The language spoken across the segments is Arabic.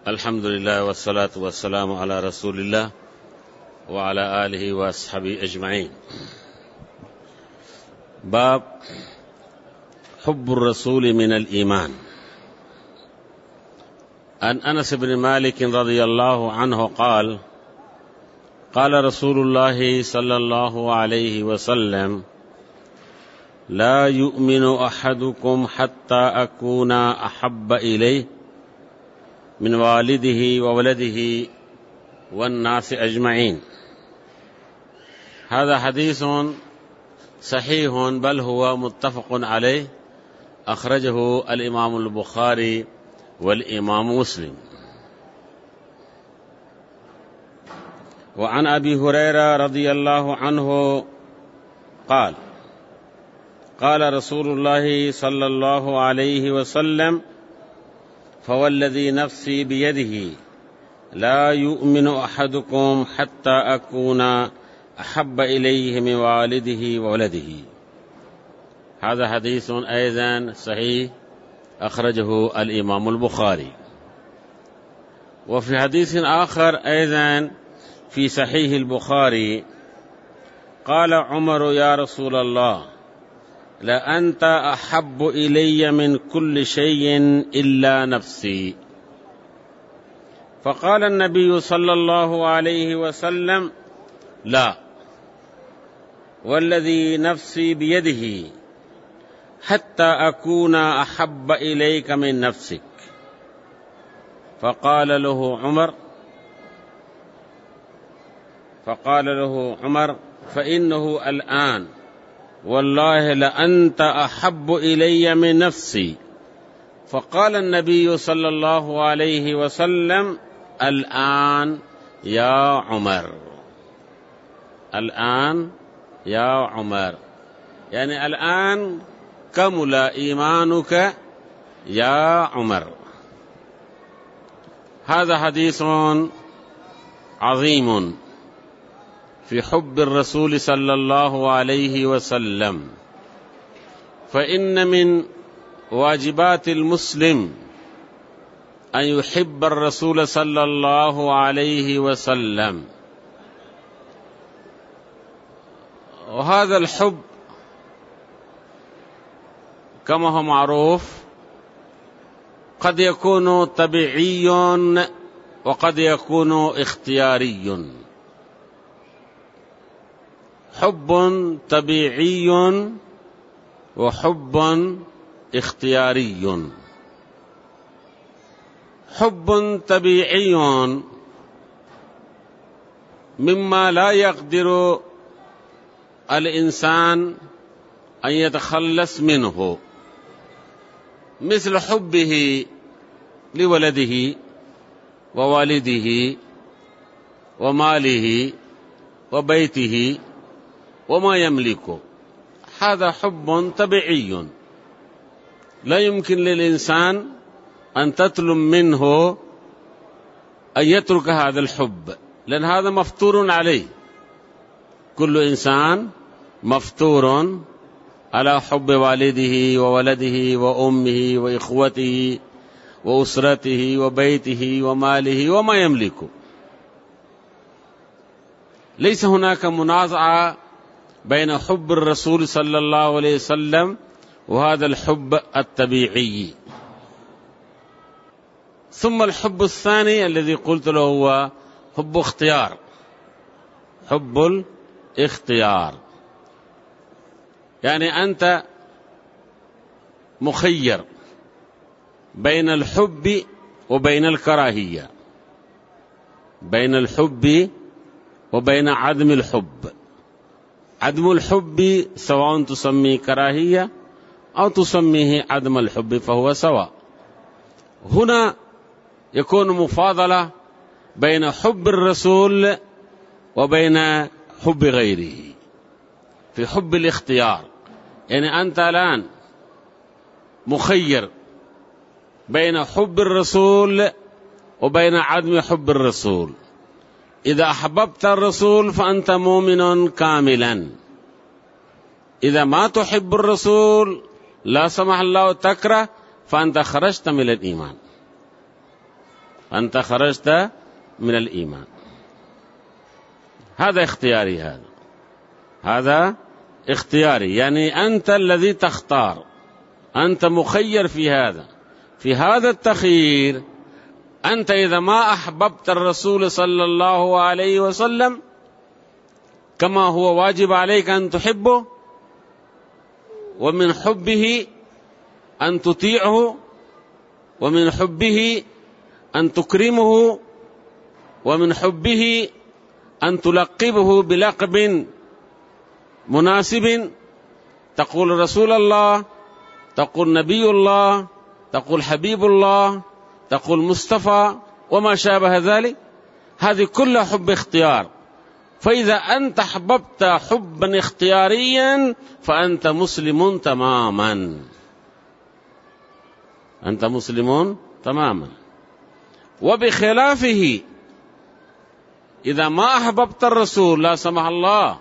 अल्हम्दुलिल्लाह वस्सलातु वस्सलामु अला रसूलिल्लाह व अला आलिहि व अस्हाबिहि अजमईन। बाब हुब्बुर रसूल मिनल ईमान। अन अनस बिन मालिक रज़ियल्लाहु अन्हु क़ाल क़ाल रसूलुल्लाह सल्लल्लाहु अलैहि वसल्लम ला युमिनु अहदुकुम हत्ता अकूना अहब्ब इलैहि मिन वालिदिही व वलदिही वन्नास अजमईन। हाज़ा हदीसुन सहीहुन बल हुवा मुत्तफ़क़ुन अलैहि अख़रजहु अल इमामुल बुख़ारी वल इमाम मुस्लिम। व अन अबी हुरैरा रज़ियल्लाहु अन्हु क़ाल क़ाल रसूलुल्लाहि सल्लल्लाहु अलैहि वसल्लम फ़वल्लज़ी नफ़्सी बियदिही ला युमिनु अहदुकुम हत्ता अकूना अहब्ब इलैहि मिन वालिदिही व वलदिही। हाज़ा हदीसुन ऐज़न सहीह अख़रजहु अल इमामुल बुख़ारी। व फ़ी हदीसिन आख़र ऐज़न फ़ी सहीहिल बुख़ारी क़ाल उमर या रसूलल्लाह ला अंत अहब्बु इलैया मिन कुल्लि शैइन इल्ला नफ्सी। फ़क़ाल अन्नबी सल्लल्लाहु अलैहि वसल्लम ला वल्लज़ी नफ्सी बियदिही हत्ता अकूना अहब्ब इलैका मिन नफ्सिक। फ़क़ाल लहु उमर फ़इन्नहु अलआन वल्लाहि लअन्त अहब्बु इलैया मिन नफ्सी। फ़क़ाल अन्नबी सल्लल्लाहु अलैहि वसल्लम अलआन या उमर, अलआन या उमर, यानी अलआन कमुला ईमानुक या उमर। हाज़ा हदीसुन अज़ीमुन फ़ी हुब्बिर रसूल सल्लल्लाहु अलैहि वसल्लम। फ़इन्न मिन वाजिबातिल मुस्लिम अन युहिब्बर रसूल सल्लल्लाहु अलैहि वसल्लम। वहाज़ल हुब्ब कमा हुवा मारूफ़ क़द यकूनु तबीइय्यन व क़द यकूनु इख्तियारिय्यन। हुब्बुन तबीइय्युन व हुब्बुन इख्तियारिय्युन। हुब्बुन तबीइय्युन मिम्मा ला यक़दिरु अल इंसान अन यतख़ल्लस मिन्हु मिस्ल हुब्बिही लिवलदिही व वालिदिही व मालिही व बैतिही वमा यमलिकु। हाज़ा हुब्बुन तबीइय्युन ला युमकिन लिल इंसान अन ततलुब मिन्हु अन यत्रुक हाज़ल हुब्ब लअन हाज़ा मफ़्तूरुन अलैहि। कुल्लु इंसान मफ़्तूरुन अला हुब्बि वालिदिही व वलदिही व उम्मिही व इख़्वतिही व उसरतिही व बैतिही व मालिही वमा यमलिकु। लैस हुनाका मुनाज़अ बैन हुब्बिर रसूल सल्लल्लाहु अलैहि वसल्लम व हाज़ल हुब्ब अत्तबीई। सुम्मा अल-हुब्बु अस्सानी अल्लज़ी क़ुल्तु लहु हुवा हुब्बु इख्तियार, हुब्बुल इख्तियार, यानी अंत मुख़य्यर बैन अल-हुब्बि व बैन अल-कराहिय्या, बैन अल-हुब्बि व बैन अदम अल-हुब्ब। अदम अल-हुब्बि सवाउन तुसम्मी कराहिय्या औ तुसम्मीहि अदम अल-हुब्बि फ़हुवा सवा। हुना यकून मुफ़ादला बैन हुब्बिर रसूल व बैन हुब्बि गैरिही फ़ी हुब्बिल इख्तियार, यानी अंत अलान मुख़य्यर बैन हुब्बिर रसूल व बैन अदम हुब्बिर रसूल। इज़ा अहबब्त रसूल फ़अंत मोमिनुन कामिलन, इज़ा मा तुहिब्बुर रसूल ला समह अल्लाह तकरह फ़अंत खरजत मिनल ईमान। أنت خرجت من الإيمان. هذا اختياري، هذا اختياري، يعني أنت الذي تختار، أنت مخير في هذا التخيير. أنت إذا ما أحببت الرسول صلى الله عليه وسلم كما هو واجب عليك أن تحبه، ومن حبه أن تطيعه، ومن حبه أن تكرمه، ومن حبه أن تلقبه بلقب مناسب، تقول رسول الله، تقول نبي الله، تقول حبيب الله، تقول مصطفى وما شابه ذلك. هذه كلها حب اختيار. فإذا أنت حببت حبا اختياريا فأنت مسلم تماما، أنت مسلم تماما. وبخلافه إذا ما أحببت الرسول لا سمح الله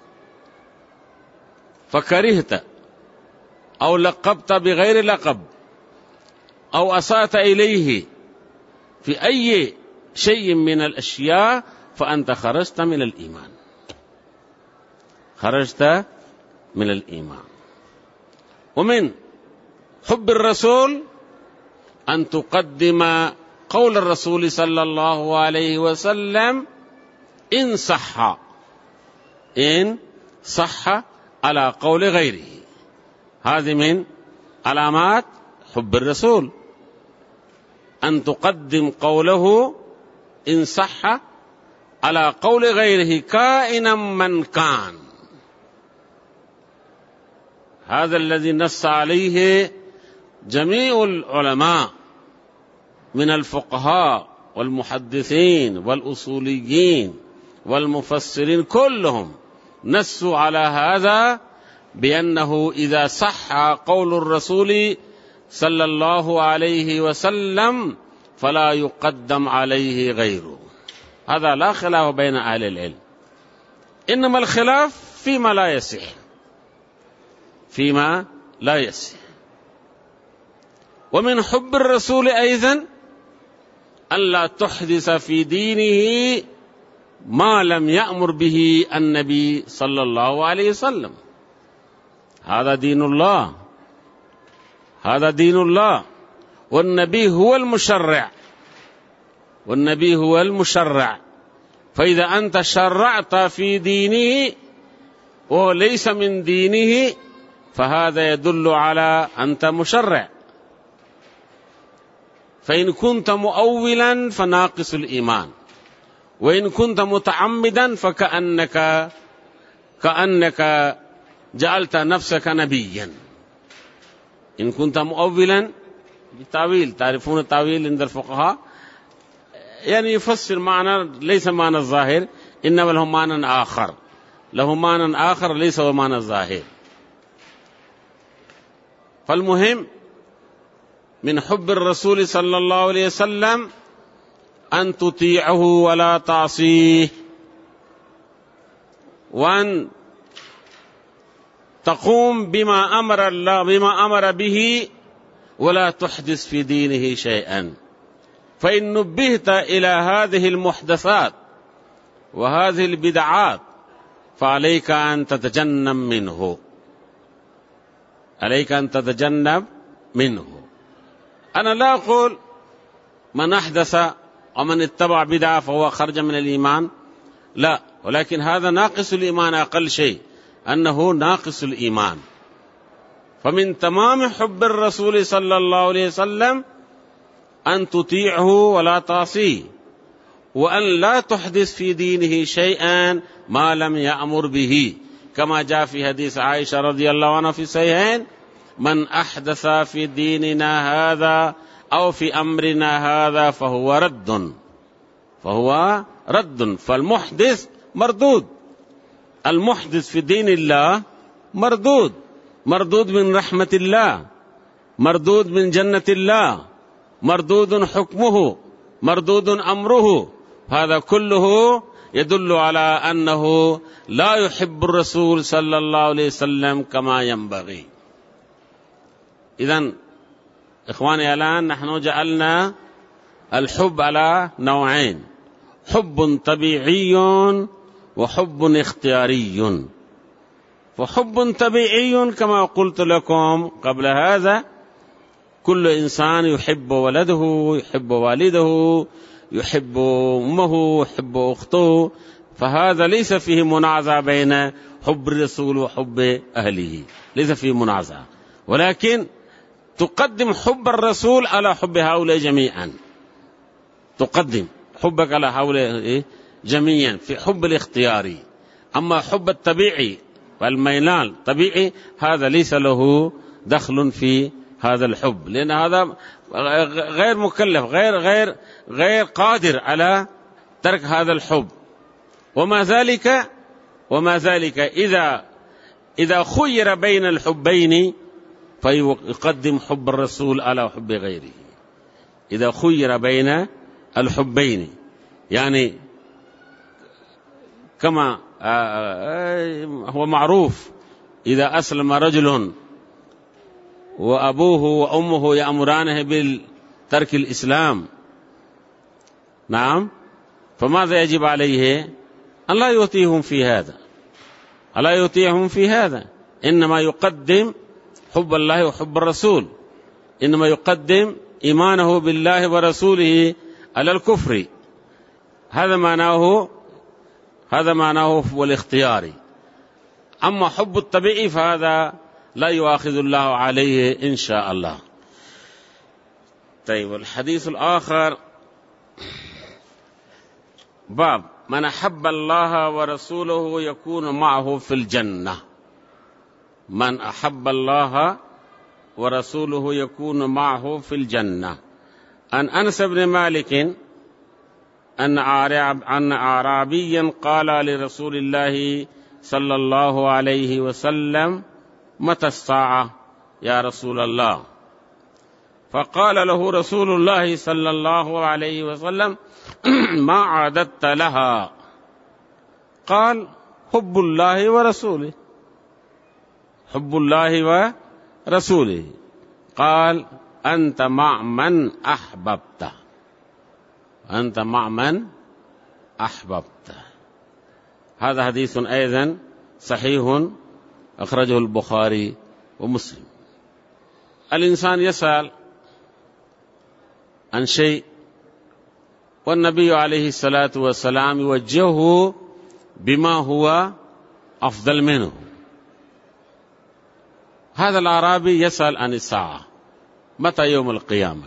فكرهت أو لقبت بغير لقب أو أسأت إليه في أي شيء من الأشياء فأنت خرجت من الإيمان، خرجت من الإيمان. ومن حب الرسول أن تقدم قول الرسول صلى الله عليه وسلم إن صح على قول غيره. هذه من علامات حب الرسول، أن تقدم قوله إن صح على قول غيره كائنا من كان. هذا الذي نص عليه جميع العلماء من الفقهاء والمحدثين والأصوليين والمفسرين، كلهم نصوا على هذا بأنه إذا صح قول الرسول صلى الله عليه وسلم فلا يقدم عليه غيره. هذا لا خلاف بين أهل العلم، إنما الخلاف فيما لا يصح، فيما لا يصح. ومن حب الرسول أيضا ألا تحدث في دينه ما لم يأمر به النبي صلى الله عليه وسلم. هذا دين الله، هذا دين الله، والنبي هو المشرع، والنبي هو المشرع. فإذا أنت شرعت في دينه وليس من دينه فهذا يدل على أنت مشرع. فإن كنت مؤولا فناقص الإيمان، وإن كنت متعمدا فكأنك جعلت نفسك نبيا. إن كنت مؤولا بالتأويل، تعرفون التأويل عند الفقهاء، يعني يفسر معنى ليس معنى الظاهر، إنما له معنى آخر، له معنى آخر ليس هو معنى الظاهر. فالمهم من حب الرسول صلى الله عليه وسلم أن تطيعه ولا تعصيه، وأن تقوم بما أمر الله، بما أمر به، ولا تحدث في دينه شيئا. فإن نبهت إلى هذه المحدثات وهذه البدعات فعليك أن تتجنب منه، عليك أن تتجنب منه. أنا لا أقول من أحدث ومن اتبع بدعة فهو خرج من الإيمان، لا، ولكن هذا ناقص الإيمان، أقل شيء أنه ناقص الإيمان. فمن تمام حب الرسول صلى الله عليه وسلم أن تطيعه ولا تعصيه، وأن لا تحدث في دينه شيئا ما لم يأمر به، كما جاء في حديث عائشة رضي الله عنها في الصحيحين: من أحدث في ديننا هذا أو في أمرنا هذا فهو رد، فهو رد. فالمحدث مردود، المحدث في دين الله مردود، مردود من رحمة الله، مردود من جنة الله، مردود حكمه، مردود أمره. هذا كله يدل على أنه لا يحب الرسول صلى الله عليه وسلم كما ينبغي. إذن إخواني الآن نحن جعلنا الحب على نوعين: حب طبيعي وحب اختياري. فحب طبيعي كما قلت لكم قبل هذا، كل إنسان يحب ولده، يحب والده، يحب أمه، يحب أخته، فهذا ليس فيه منازع بين حب الرسول وحب أهله، ليس فيه منازع، ولكن تقدم حب الرسول على حب هؤلاء جميعا، تقدم حبك على هؤلاء جميعا في حب الاختياري. أما حب الطبيعي والميلان الطبيعي هذا ليس له دخل في هذا الحب، لأن هذا غير مكلف، غير قادر على ترك هذا الحب. وما ذلك إذا خير بين الحبين فيقدم حب الرسول على حب غيره. إذا خير بين الحبين، يعني كما هو معروف، إذا أسلم رجل وأبوه وأمه يأمرانه بالترك الإسلام، نعم، فماذا يجب عليه؟ أن لا يطيعهم في هذا، ألا يطيعهم في هذا، إنما يقدم حب الله وحب الرسول، إنما يقدم إيمانه بالله ورسوله على الكفر. هذا معناه هو الاختياري. أما حب الطبيعي فهذا لا يؤاخذ الله عليه إن شاء الله. طيب، الحديث الآخر باب من أحب الله ورسوله يكون معه في الجنة. من أحب الله ورسوله يكون معه في الجنة. عن أنس بن مالك أن أعرابيا قال لرسول الله صلى الله عليه وسلم: متى الساعة يا رسول الله؟ فقال له رسول الله صلى الله عليه وسلم: ما عددت لها؟ قال: حب الله ورسوله. حب الله ورسوله. قال: أنت مع من أحببت، أنت مع من أحببت. هذا حديث أيضا صحيح أخرجه البخاري ومسلم. الإنسان يسأل عن شيء والنبي عليه الصلاة والسلام يوجهه بما هو أفضل منه. هذا الأعرابي يسأل عن الساعة، متى يوم القيامة؟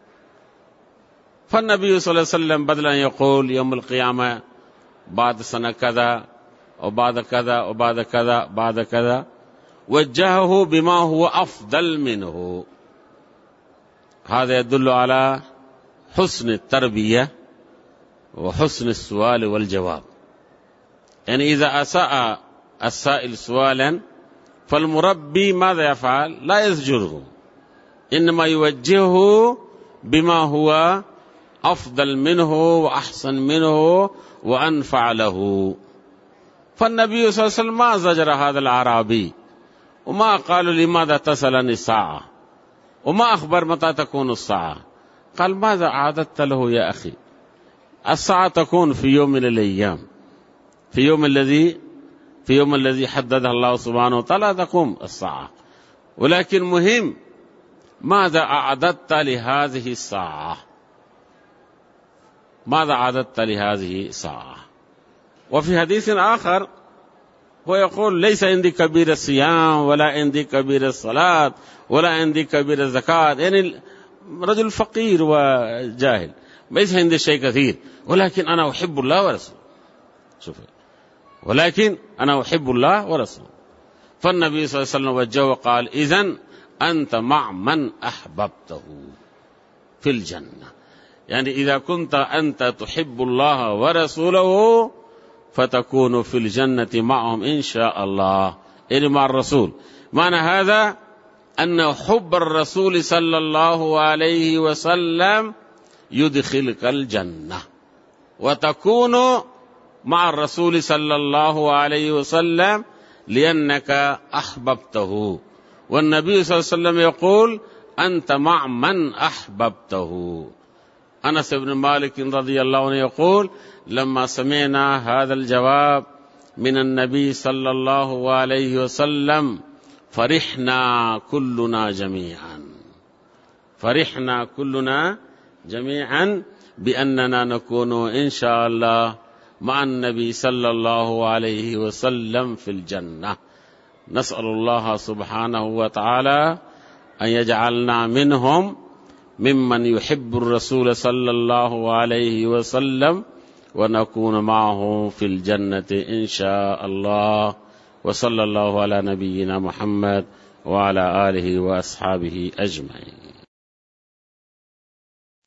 فالنبي صلى الله عليه وسلم بدل أن يقول يوم القيامة بعد سنة كذا وبعد كذا وبعد كذا بعد كذا، وجهه بما هو أفضل منه. هذا يدل على حسن التربية وحسن السؤال والجواب. يعني إذا أساء السائل سؤالا فالمربي ماذا يفعل؟ لا يزجره، إنما يوجهه بما هو أفضل منه وأحسن منه وأنفع له. فالنبي صلى الله عليه وسلم ما زجر هذا الأعرابي، وما قال لماذا تسأل عن الساعة، وما أخبر متى تكون الساعة. قال: ماذا أعددت له يا أخي؟ الساعة تكون في يوم من الأيام، في يوم الذي حدده الله سبحانه وتعالى تقوم الساعة، ولكن مهم ماذا أعددت لهذه الساعة، ماذا أعددت لهذه الساعة. وفي حديث آخر هو يقول: ليس عندي كبير الصيام ولا عندي كبير الصلاة ولا عندي كبير الزكاة، يعني رجل فقير وجاهل، ليس عندي شيء كثير، ولكن أنا أحب الله ورسوله. شوف، ولكن أنا أحب الله ورسوله. فالنبي صلى الله عليه وسلم وجهه وقال: إذن أنت مع من أحببته في الجنة. يعني إذا كنت أنت تحب الله ورسوله فتكون في الجنة معهم إن شاء الله، يعني مع الرسول. معنى هذا أن حب الرسول صلى الله عليه وسلم يدخلك الجنة، وتكون مع الرسول صلى الله عليه وسلم لأنك أحببته. والنبي صلى الله عليه وسلم يقول: أنت مع من أحببته. أنس بن مالك رضي الله عنه يقول لما سمعنا هذا الجواب من النبي صلى الله عليه وسلم فرحنا كلنا جميعا بأننا نكون إن شاء الله مع النبي صلى الله عليه وسلم في الجنة. نسأل الله سبحانه وتعالى أن يجعلنا منهم ممن يحب الرسول صلى الله عليه وسلم ونكون معه في الجنة إن شاء الله. وصلى الله على نبينا محمد وعلى آله وأصحابه أجمعين.